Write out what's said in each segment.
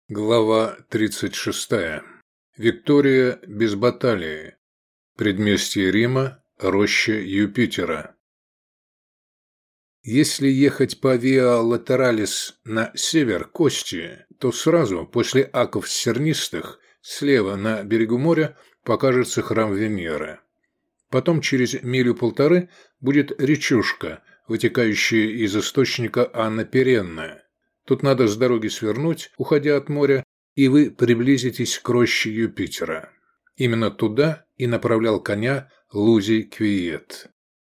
Глава 36. Виктория без баталии. Предместье Рима, роща Юпитера. Если ехать по Виа Латералис на север к Остии, то сразу после Аков Сернистых слева на берегу моря покажется храм Венеры. Потом через милю-полторы будет речушка, вытекающая из источника Анна Перенная. Тут надо с дороги свернуть, уходя от моря, и вы приблизитесь к роще Юпитера. Именно туда и направлял коня Лузий Квиет.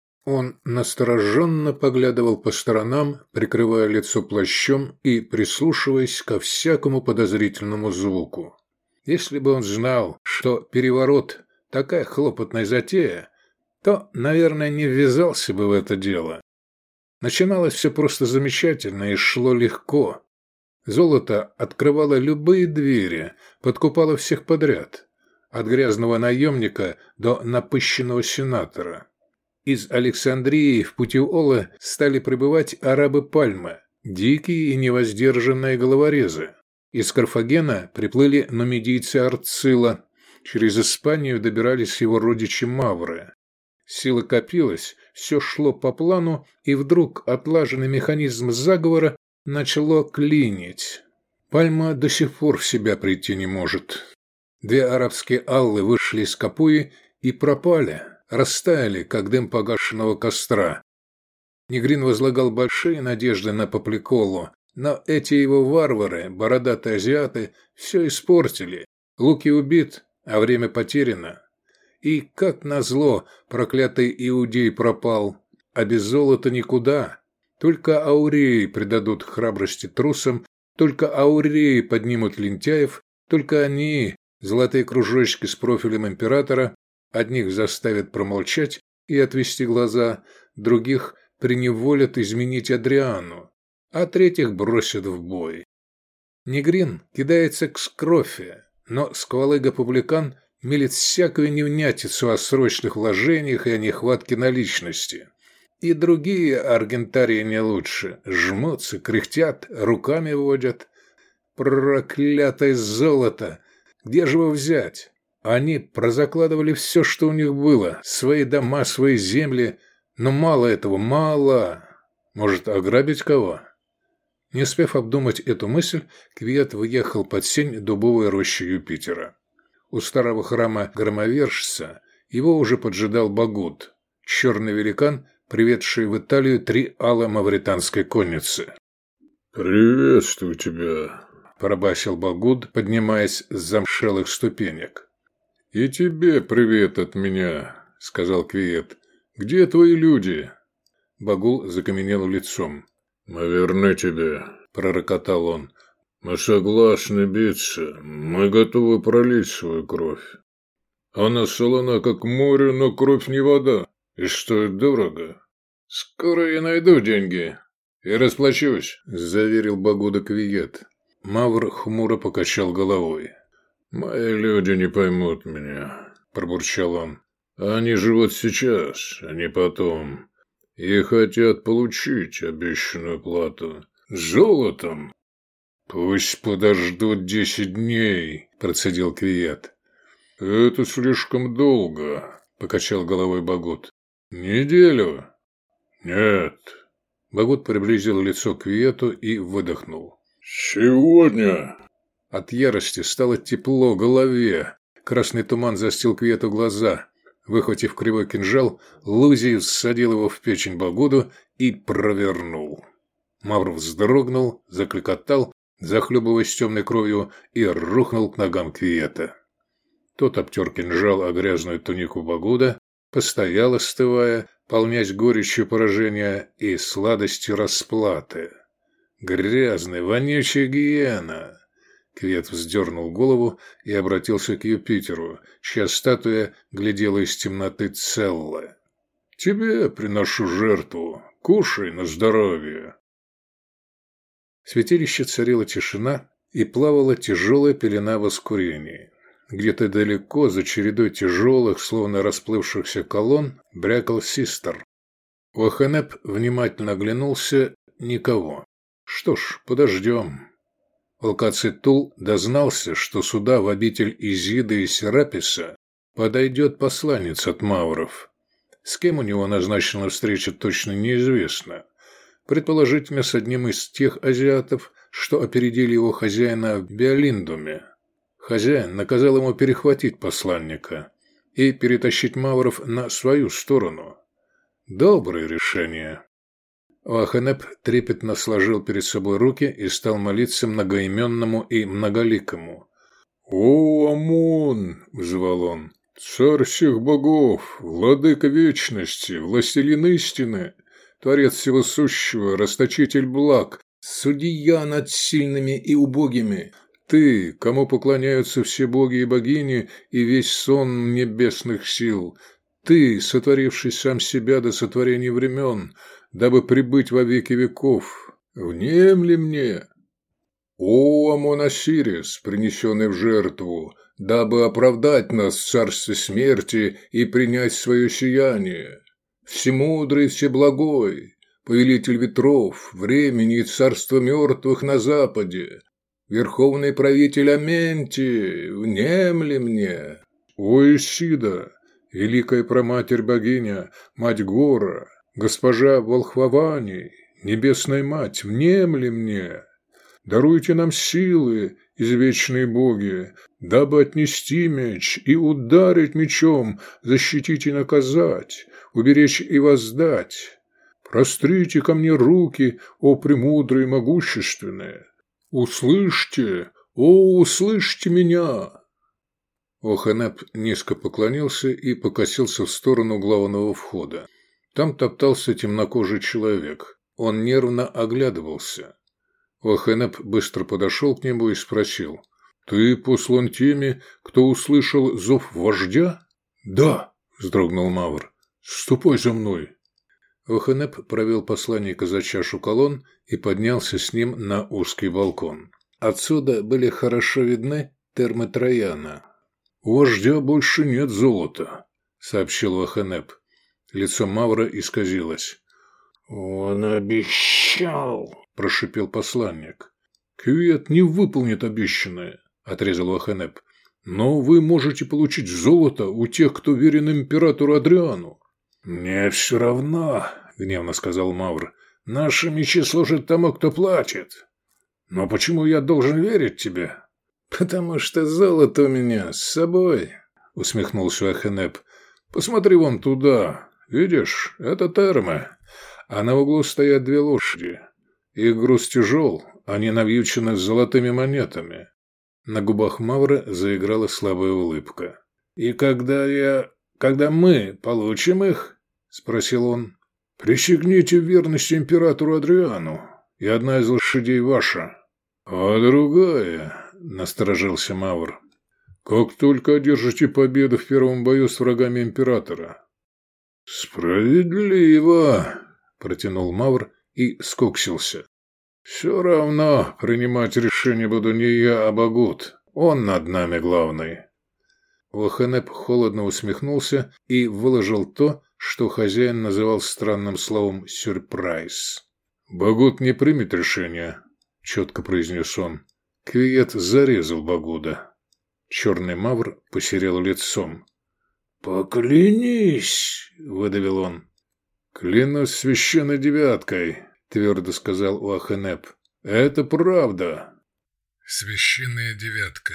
Он настороженно поглядывал по сторонам, прикрывая лицо плащом и прислушиваясь ко всякому подозрительному звуку. Если бы он знал, что переворот – такая хлопотная затея, то, наверное, не ввязался бы в это дело. Начиналось все просто замечательно и шло легко. Золото открывало любые двери, подкупало всех подряд. От грязного наемника до напыщенного сенатора. Из Александрии в Путиолы стали прибывать арабы Пальмы, дикие и невоздержанные головорезы. Из Карфагена приплыли нумидийцы Арцила. Через Испанию добирались его родичи Мавры. Сила копилась, все шло по плану, и вдруг отлаженный механизм заговора начало клинить. Пальма до сих пор в себя прийти не может. Две арабские аллы вышли из Капуи и пропали, растаяли, как дым погашенного костра. Негрин возлагал большие надежды на Папликолу, но эти его варвары, бородатые азиаты, все испортили. Луки убит, а время потеряно. И, как назло, проклятый иудей пропал, а без золота никуда. Только ауреи придадут храбрости трусам, только ауреи поднимут лентяев, только они, золотые кружочки с профилем императора, одних заставят промолчать и отвести глаза, других приневолят изменить Адриану, а третьих бросят в бой. Негрин кидается к Скрофе, но сквалыга-публикан мелет всякую невнятицу о срочных вложениях и о нехватке наличности. И другие аргентарии не лучше. Жмутся, кряхтят, руками водят. Проклятое золото! Где же его взять? Они прозакладывали все, что у них было. Свои дома, свои земли. Но мало этого, мало. Может, ограбить кого? Не успев обдумать эту мысль, Квиет выехал под сень дубовой рощи Юпитера. У старого храма громовержца его уже поджидал Багут, черный великан, приведший в Италию 3 ала мавританской конницы. «Приветствую тебя», – пробасил Багут, поднимаясь с замшелых ступенек. «И тебе привет от меня», – сказал Квиет. «Где твои люди?» Багул закаменел лицом. «Мы верны тебе», – пророкотал он. «Мы согласны биться, мы готовы пролить свою кровь. Она солона, как море, но кровь не вода, и стоит дорого. Скоро я найду деньги и расплачусь», – заверил Багуда Квиет. Мавр хмуро покачал головой. «Мои люди не поймут меня», – пробурчал он. «Они живут сейчас, а не потом, и хотят получить обещанную плату золотом». «Пусть подождут 10 дней», – процедил Квиет. «Это слишком долго», – покачал головой Багут. «Неделю?» «Нет». Багут приблизил лицо к Квиету и выдохнул. «Сегодня». От ярости стало тепло в голове. Красный туман застил Квиету глаза. Выхватив кривой кинжал, Лузий всадил его в печень Багуду и провернул. Мавр вздрогнул, закликотал, захлебываясь темной кровью, и рухнул к ногам Квиета. Тот обтер кинжал о грязную тунику Багуда, постоял, остывая, полнясь горечью поражения и сладостью расплаты. «Грязный, вонючая гиена!» Квиет вздернул голову и обратился к Юпитеру, чья статуя глядела из темноты целая. «Тебе приношу жертву. Кушай на здоровье». В святилище царила тишина, и плавала тяжелая пелена воскурения. Где-то далеко, за чередой тяжелых, словно расплывшихся колонн, брякал систер. Уахенеп внимательно оглянулся. Никого. Что ж, подождем. Алкацитул дознался, что сюда, в обитель Изиды и Сераписа, подойдет посланец от мавров. С кем у него назначена встреча, точно неизвестно. Предположительно, с одним из тех азиатов, что опередили его хозяина в Биолиндуме. Хозяин наказал ему перехватить посланника и перетащить мавров на свою сторону. Доброе решение. Уахенеп трепетно сложил перед собой руки и стал молиться многоименному и многоликому. «О, Амон!» – взывал он. «Царь всех богов, владыка вечности, властелин истины, творец всего сущего, расточитель благ, судья над сильными и убогими, ты, кому поклоняются все боги и богини и весь сон небесных сил, ты, сотворивший сам себя до сотворения времен, дабы прибыть во веки веков, внемли мне. О, Амон-Осирис, принесенный в жертву, дабы оправдать нас в царстве смерти и принять свое сияние. Всемудрый, всеблагой, повелитель ветров, времени и царства мертвых на западе, верховный правитель Аменти, внемли мне. О, Исида, великая праматерь-богиня, мать Гора, госпожа Волхвавани, небесная мать, внемли мне. Даруйте нам силы, извечные боги, дабы отнести меч и ударить мечом, защитить и наказать, уберечь и воздать. Прострите ко мне руки, о премудрые и могущественные. Услышьте, о, услышьте меня!» Уахенеп низко поклонился и покосился в сторону главного входа. Там топтался темнокожий человек. Он нервно оглядывался. Уахенеп быстро подошел к нему и спросил: «Ты послан теми, кто услышал зов вождя?» «Да», – вздрогнул мавр. «Ступай за мной». Уахенеп провел посланника за чашу колонн и поднялся с ним на узкий балкон. Отсюда были хорошо видны термы Трояна. «У вождя больше нет золота», – сообщил Уахенеп. Лицо мавра исказилось. «Он обещал», – прошипел посланник. «Кювет не выполнит обещанное», – отрезал Уахенеп. «Но вы можете получить золото у тех, кто верен императору Адриану». «Мне все равно», – гневно сказал мавр. «Наши мечи служат тому, кто платит. Но почему я должен верить тебе?» «Потому что золото у меня с собой», – усмехнулся Уахенеп. «Посмотри вон туда. Видишь, это термы. А на углу стоят две лошади. Их груз тяжел, они навьючены золотыми монетами». На губах мавра заиграла слабая улыбка. «И когда мы получим их?» – спросил он. «Присягните в верности императору Адриану, и одна из лошадей ваша». «А другая?» – насторожился мавр. «Как только одержите победу в первом бою с врагами императора». «Справедливо», – протянул мавр и скуксился. «Все равно принимать решение буду не я, а Багут. Он над нами главный». Уахенеп холодно усмехнулся и выложил то, что хозяин называл странным словом «сюрприз». «Багут не примет решение», – четко произнес он. Кювет зарезал Багуда. Черный мавр посерел лицом. «Поклянись!» – выдавил он. «Клянусь священной девяткой», – твердо сказал Уахенеп. «Это правда». Священная девятка.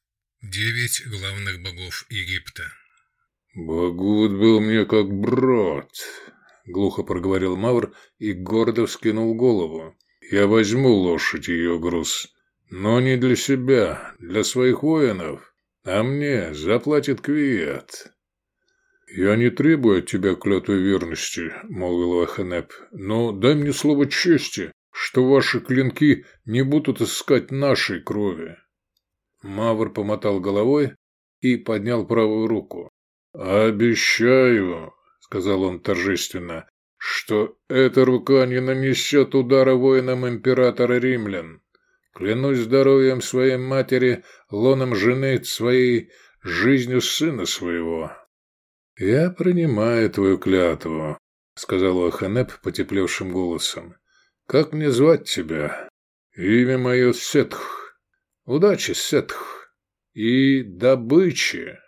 9 главных богов Египта. «Багут был мне как брат», – глухо проговорил мавр и гордо вскинул голову. «Я возьму лошадь и ее груз, но не для себя, для своих воинов, а мне заплатит Кювет». «Я не требую от тебя клятвы верности», – молвил Уахенеп, – «но дай мне слово чести, что ваши клинки не будут искать нашей крови». Мавр помотал головой и поднял правую руку. «Обещаю», – сказал он торжественно, – «что эта рука не нанесет удара воинам императора римлян. Клянусь здоровьем своей матери, лоном жены своей, жизнью сына своего». «Я принимаю твою клятву», – сказал Уахенеп потеплевшим голосом. «Как мне звать тебя?» «Имя мое Сетх», Удачи, Сетх, и добычи.